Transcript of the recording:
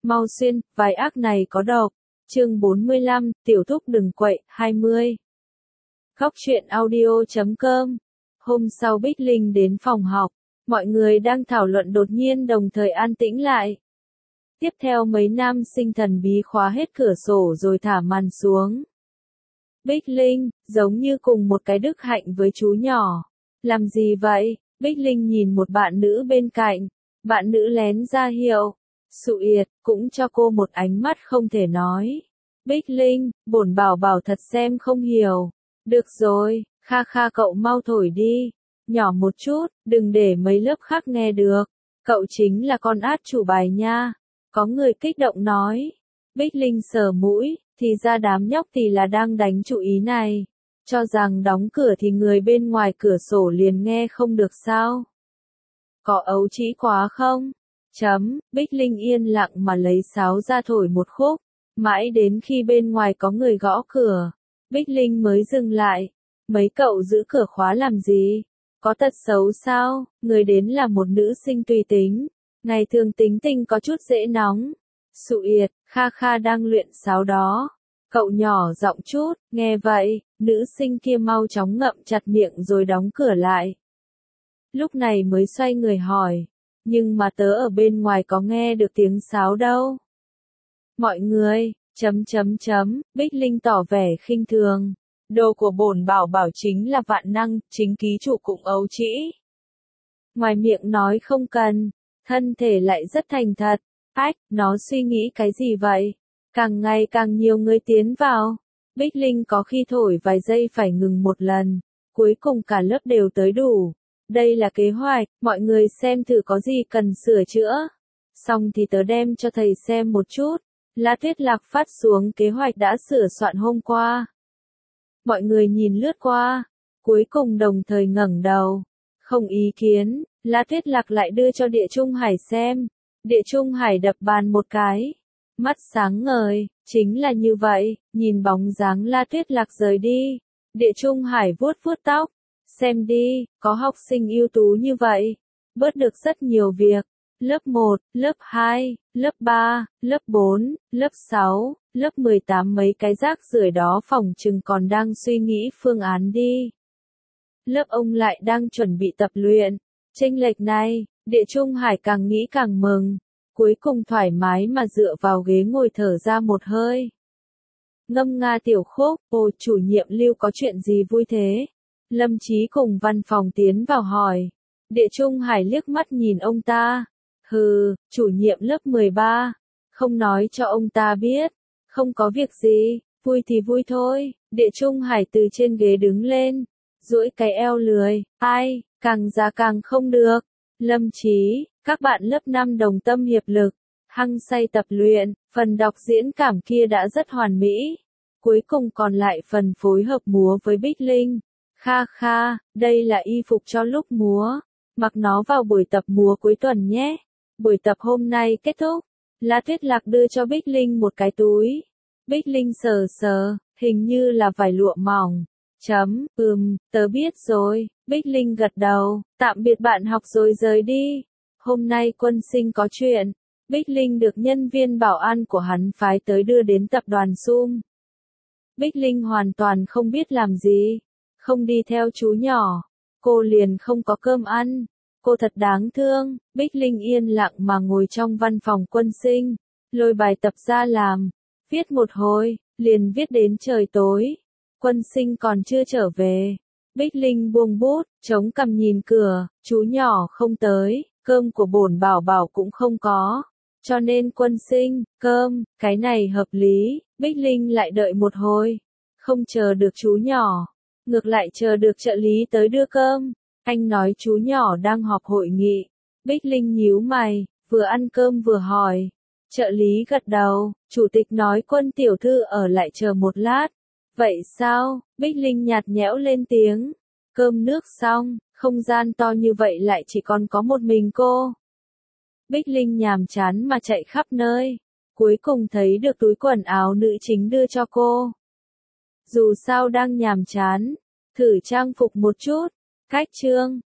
Mau xuyên, vài ác này có độc. Chương 45, tiểu thúc đừng quậy, 20. Góc truyện audio.com. Hôm sau Bích Linh đến phòng học, mọi người đang thảo luận đột nhiên đồng thời an tĩnh lại. Tiếp theo mấy nam sinh thần bí khóa hết cửa sổ rồi thả màn xuống. Bích Linh, giống như cùng một cái đức hạnh với chú nhỏ. Làm gì vậy? Bích Linh nhìn một bạn nữ bên cạnh. Bạn nữ lén ra hiệu. Sụ yệt, cũng cho cô một ánh mắt không thể nói. Bích Linh, bổn bảo bảo thật xem không hiểu. Được rồi, kha kha cậu mau thổi đi. Nhỏ một chút, đừng để mấy lớp khác nghe được. Cậu chính là con át chủ bài nha. Có người kích động nói. Bích Linh sờ mũi, thì ra đám nhóc thì là đang đánh chủ ý này. Cho rằng đóng cửa thì người bên ngoài cửa sổ liền nghe không được sao. Có ấu trĩ quá không? Bích Linh yên lặng mà lấy sáo ra thổi một khúc. Mãi đến khi bên ngoài có người gõ cửa, Bích Linh mới dừng lại. Mấy cậu giữ cửa khóa làm gì? Có tật xấu sao? Người đến là một nữ sinh tùy tính. Ngày thường tính tình có chút dễ nóng. Sụ yệt, kha kha đang luyện sáo đó. Cậu nhỏ giọng chút, nghe vậy, nữ sinh kia mau chóng ngậm chặt miệng rồi đóng cửa lại. Lúc này mới xoay người hỏi, nhưng mà tớ ở bên ngoài có nghe được tiếng sáo đâu. Mọi người, Bích Linh tỏ vẻ khinh thường. Đồ của bổn bảo bảo chính là vạn năng, chính ký chủ cũng ấu trĩ. Ngoài miệng nói không cần, thân thể lại rất thành thật. Ách, nó suy nghĩ cái gì vậy? Càng ngày càng nhiều người tiến vào. Bích Linh có khi thổi vài giây phải ngừng một lần. Cuối cùng cả lớp đều tới đủ. Đây là kế hoạch, mọi người xem thử có gì cần sửa chữa. Xong thì tớ đem cho thầy xem một chút. La Tuyết Lạc phát xuống kế hoạch đã sửa soạn hôm qua. Mọi người nhìn lướt qua. Cuối cùng đồng thời ngẩng đầu. Không ý kiến, La Tuyết Lạc lại đưa cho Địa Trung Hải xem. Địa Trung Hải đập bàn một cái. Mắt sáng ngời, chính là như vậy, nhìn bóng dáng La Tuyết Lạc rời đi. Địa Trung Hải vuốt vuốt tóc. Xem đi, có học sinh ưu tú như vậy. Bớt được rất nhiều việc. Lớp 1, lớp 2, lớp 3, lớp 4, lớp 6, lớp 18 mấy cái rác rưởi đó phỏng chừng còn đang suy nghĩ phương án đi. Lớp ông lại đang chuẩn bị tập luyện. Chênh lệch này, Địa Trung Hải càng nghĩ càng mừng. Cuối cùng thoải mái mà dựa vào ghế ngồi thở ra một hơi. Ngâm nga tiểu khúc, ồ chủ nhiệm Lưu có chuyện gì vui thế? Lâm Chí cùng văn phòng tiến vào hỏi. Địa Trung Hải liếc mắt nhìn ông ta. Hừ, chủ nhiệm lớp 13. Không nói cho ông ta biết. Không có việc gì, vui thì vui thôi. Địa Trung Hải từ trên ghế đứng lên. Duỗi cái eo lười. Ai, càng già càng không được. Lâm Chí, các bạn lớp 5 đồng tâm hiệp lực. Hăng say tập luyện, phần đọc diễn cảm kia đã rất hoàn mỹ. Cuối cùng còn lại phần phối hợp múa với Bích Linh. Kha kha, đây là y phục cho lúc múa. Mặc nó vào buổi tập múa cuối tuần nhé. Buổi tập hôm nay kết thúc. La Tuyết Lạc đưa cho Bích Linh một cái túi. Bích Linh sờ sờ, hình như là vải lụa mỏng. Tớ biết rồi. Bích Linh gật đầu, tạm biệt bạn học rồi rời đi. Hôm nay Quân Sinh có chuyện. Bích Linh được nhân viên bảo an của hắn phái tới đưa đến tập đoàn Sum. Bích Linh hoàn toàn không biết làm gì. Không đi theo chú nhỏ. Cô liền không có cơm ăn. Cô thật đáng thương. Bích Linh yên lặng mà ngồi trong văn phòng Quân Sinh. Lôi bài tập ra làm. Viết một hồi, liền viết đến trời tối. Quân Sinh còn chưa trở về. Bích Linh buông bút, chống cằm nhìn cửa, chú nhỏ không tới, cơm của bổn bảo bảo cũng không có. Cho nên Quân Sinh, cơm, cái này hợp lý. Bích Linh lại đợi một hồi. Không chờ được chú nhỏ. Ngược lại chờ được trợ lý tới đưa cơm. Anh nói chú nhỏ đang họp hội nghị. Bích Linh nhíu mày, vừa ăn cơm vừa hỏi. Trợ lý gật đầu, chủ tịch nói Quân tiểu thư ở lại chờ một lát. Vậy sao? Bích Linh nhạt nhẽo lên tiếng. Cơm nước xong, không gian to như vậy lại chỉ còn có một mình cô. Bích Linh nhàm chán mà chạy khắp nơi. Cuối cùng thấy được túi quần áo nữ chính đưa cho cô. Dù sao đang nhàm chán, thử trang phục một chút. Cách chương,